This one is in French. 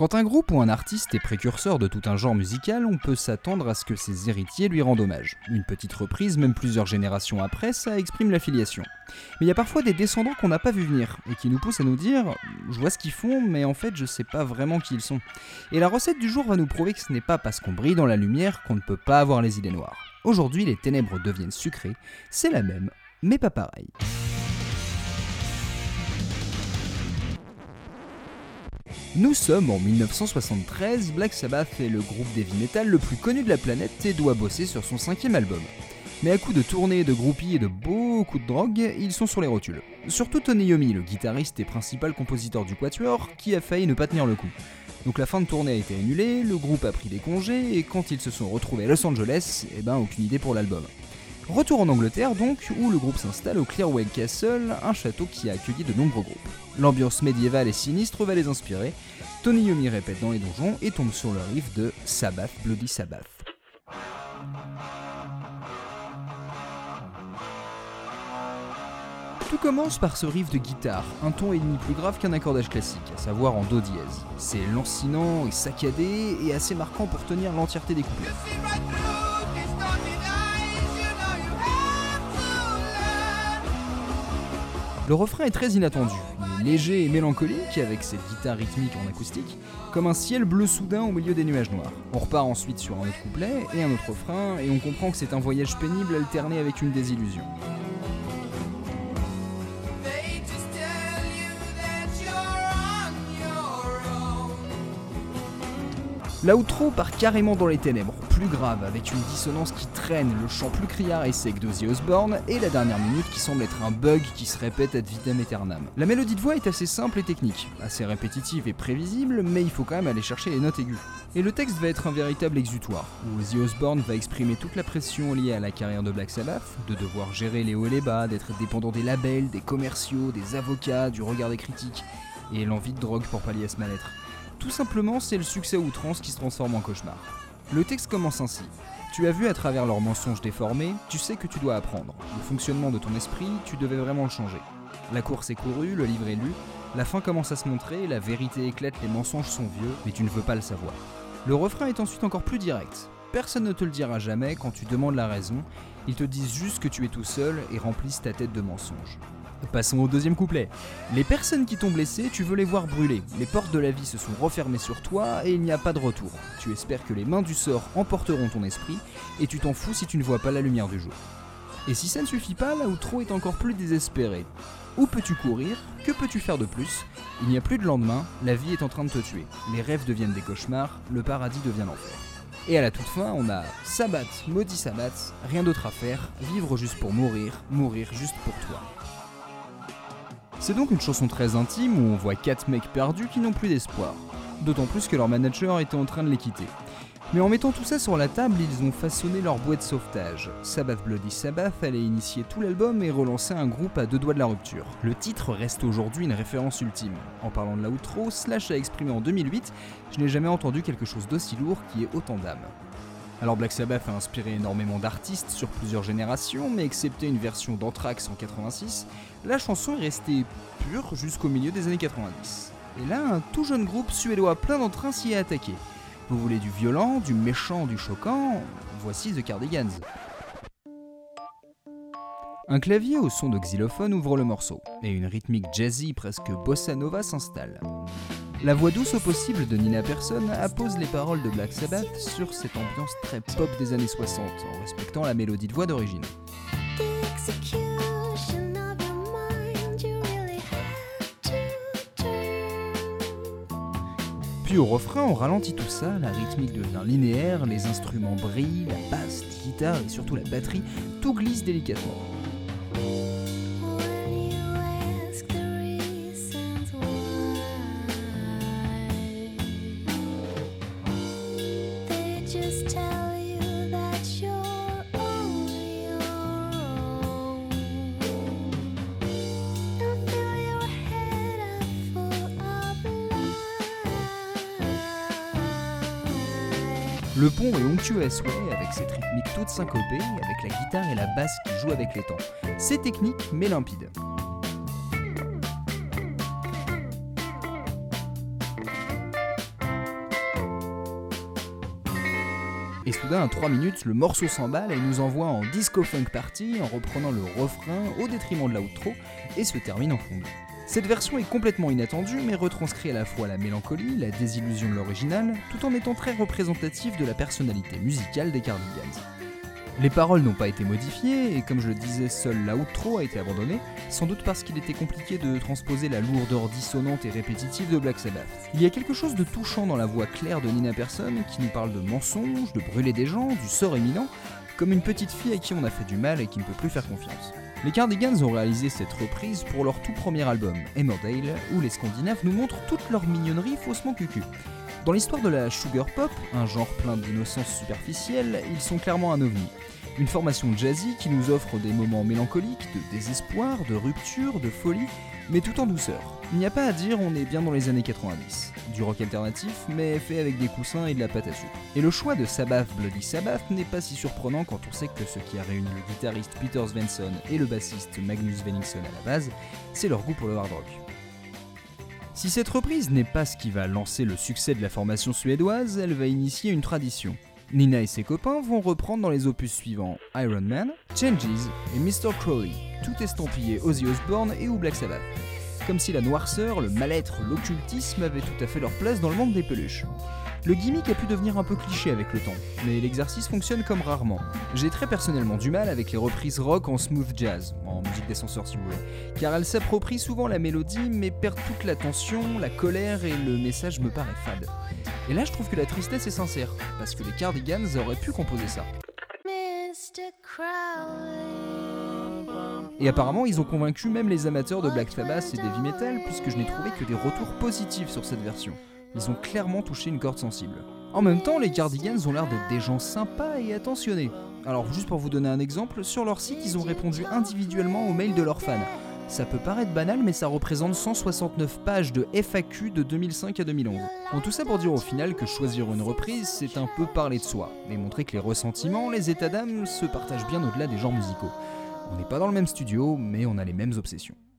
Quand un groupe ou un artiste est précurseur de tout un genre musical, on peut s'attendre à ce que ses héritiers lui rendent hommage. Une petite reprise, même plusieurs générations après, ça exprime l'affiliation. Mais il y a parfois des descendants qu'on n'a pas vu venir, et qui nous poussent à nous dire « je vois ce qu'ils font, mais en fait je sais pas vraiment qui ils sont ». Et la recette du jour va nous prouver que ce n'est pas parce qu'on brille dans la lumière qu'on ne peut pas avoir les idées noires. Aujourd'hui, les ténèbres deviennent sucrées, c'est la même, mais pas pareil. Nous sommes en 1973, Black Sabbath est le groupe d'heavy metal le plus connu de la planète et doit bosser sur son 5e album. Mais à coups de tournées, de groupies et de beaucoup de drogue, ils sont sur les rotules. Surtout Tony Iommi, le guitariste et principal compositeur du Quatuor, qui a failli ne pas tenir le coup. Donc la fin de tournée a été annulée, le groupe a pris des congés et quand ils se sont retrouvés à Los Angeles, aucune idée pour l'album. Retour en Angleterre donc, où le groupe s'installe au Clearwell Castle, un château qui a accueilli de nombreux groupes. L'ambiance médiévale et sinistre va les inspirer, Tony Iommi répète dans les donjons et tombe sur le riff de Sabbath Bloody Sabbath. Tout commence par ce riff de guitare, un ton et demi plus grave qu'un accordage classique, à savoir en do dièse. C'est lancinant et saccadé et assez marquant pour tenir l'entièreté des couplets. Le refrain est très inattendu, il est léger et mélancolique avec cette guitare rythmique en acoustique, comme un ciel bleu soudain au milieu des nuages noirs. On repart ensuite sur un autre couplet et un autre refrain et on comprend que c'est un voyage pénible alterné avec une désillusion. L'outro part carrément dans les ténèbres, plus grave, avec une dissonance qui traîne, le chant plus criard et sec d'Ozzy Osbourne, et la dernière minute qui semble être un bug qui se répète ad vitam aeternam. La mélodie de voix est assez simple et technique, assez répétitive et prévisible, mais il faut quand même aller chercher les notes aiguës. Et le texte va être un véritable exutoire, où Ozzy Osbourne va exprimer toute la pression liée à la carrière de Black Sabbath, de devoir gérer les hauts et les bas, d'être dépendant des labels, des commerciaux, des avocats, du regard des critiques, et l'envie de drogue pour pallier à ce mal-être. Tout simplement, c'est le succès à outrance qui se transforme en cauchemar. Le texte commence ainsi. Tu as vu à travers leurs mensonges déformés, tu sais que tu dois apprendre. Le fonctionnement de ton esprit, tu devais vraiment le changer. La course est courue, le livre est lu, la fin commence à se montrer, la vérité éclate, les mensonges sont vieux, mais tu ne veux pas le savoir. Le refrain est ensuite encore plus direct. Personne ne te le dira jamais quand tu demandes la raison, ils te disent juste que tu es tout seul et remplissent ta tête de mensonges. Passons au deuxième couplet. Les personnes qui t'ont blessé, tu veux les voir brûler. Les portes de la vie se sont refermées sur toi et il n'y a pas de retour. Tu espères que les mains du sort emporteront ton esprit et tu t'en fous si tu ne vois pas la lumière du jour. Et si ça ne suffit pas, l'outro est encore plus désespéré. Où peux-tu courir ? Que peux-tu faire de plus ? Il n'y a plus de lendemain, la vie est en train de te tuer. Les rêves deviennent des cauchemars, le paradis devient l'enfer. Et à la toute fin, on a Sabbath, maudit Sabbath, rien d'autre à faire, vivre juste pour mourir, mourir juste pour toi. C'est donc une chanson très intime où on voit 4 mecs perdus qui n'ont plus d'espoir. D'autant plus que leur manager était en train de les quitter. Mais en mettant tout ça sur la table, ils ont façonné leur bouée de sauvetage. Sabbath Bloody Sabbath allait initier tout l'album et relancer un groupe à 2 doigts de la rupture. Le titre reste aujourd'hui une référence ultime. En parlant de l'outro, Slash a exprimé en 2008 « Je n'ai jamais entendu quelque chose d'aussi lourd qui ait autant d'âme ». Alors Black Sabbath a inspiré énormément d'artistes sur plusieurs générations, mais excepté une version d'Anthrax en 86, la chanson est restée pure jusqu'au milieu des années 90. Et là, un tout jeune groupe suédois plein d'entrain s'y est attaqué. Vous voulez du violent, du méchant, du choquant ? Voici The Cardigans. Un clavier au son de xylophone ouvre le morceau, et une rythmique jazzy presque bossa nova s'installe. La voix douce au possible de Nina Persson appose les paroles de Black Sabbath sur cette ambiance très pop des années 60, en respectant la mélodie de voix d'origine. Puis au refrain, on ralentit tout ça, la rythmique devient linéaire, les instruments brillent, la basse, la guitare et surtout la batterie, tout glisse délicatement. Le pont est onctueux à souhait avec cette rythmique toute syncopée, avec la guitare et la basse qui jouent avec les temps. C'est technique mais limpide. Et soudain, à 3 minutes, le morceau s'emballe et nous envoie en disco funk party en reprenant le refrain au détriment de l'outro et se termine en fondu. Cette version est complètement inattendue mais retranscrit à la fois la mélancolie, la désillusion de l'original, tout en étant très représentative de la personnalité musicale des Cardigans. Les paroles n'ont pas été modifiées, et comme je le disais, seul l'outro a été abandonné, sans doute parce qu'il était compliqué de transposer la lourdeur dissonante et répétitive de Black Sabbath. Il y a quelque chose de touchant dans la voix claire de Nina Persson, qui nous parle de mensonges, de brûler des gens, du sort imminent, comme une petite fille à qui on a fait du mal et qui ne peut plus faire confiance. Les Cardigans ont réalisé cette reprise pour leur tout premier album, Emmerdale, où les Scandinaves nous montrent toute leur mignonnerie faussement cucu. Dans l'histoire de la sugar pop, un genre plein d'innocence superficielle, ils sont clairement un ovni. Une formation jazzy qui nous offre des moments mélancoliques, de désespoir, de rupture, de folie, mais tout en douceur. Il n'y a pas à dire, on est bien dans les années 90. Du rock alternatif, mais fait avec des coussins et de la pâte à sucre. Et le choix de Sabbath Bloody Sabbath n'est pas si surprenant quand on sait que ce qui a réuni le guitariste Peter Svensson et le bassiste Magnus Venningsson à la base, c'est leur goût pour le hard rock. Si cette reprise n'est pas ce qui va lancer le succès de la formation suédoise, elle va initier une tradition. Nina et ses copains vont reprendre dans les opus suivants Iron Man, Changes et Mr. Crowley, tout estampillé Ozzy Osbourne et ou Black Sabbath. Comme si la noirceur, le mal-être, l'occultisme avaient tout à fait leur place dans le monde des peluches. Le gimmick a pu devenir un peu cliché avec le temps, mais l'exercice fonctionne comme rarement. J'ai très personnellement du mal avec les reprises rock en smooth jazz, en musique d'ascenseur si vous voulez, car elles s'approprient souvent la mélodie mais perdent toute la tension, la colère et le message me paraît fade. Et là je trouve que la tristesse est sincère, parce que les Cardigans auraient pu composer ça. Et apparemment ils ont convaincu même les amateurs de Black Sabbath et d'heavy metal, puisque je n'ai trouvé que des retours positifs sur cette version. Ils ont clairement touché une corde sensible. En même temps, les Cardigans ont l'air d'être des gens sympas et attentionnés. Alors juste pour vous donner un exemple, sur leur site ils ont répondu individuellement aux mails de leurs fans. Ça peut paraître banal mais ça représente 169 pages de FAQ de 2005 à 2011. Bon, tout ça pour dire au final que choisir une reprise c'est un peu parler de soi, et montrer que les ressentiments, les états d'âme se partagent bien au-delà des genres musicaux. On n'est pas dans le même studio mais on a les mêmes obsessions.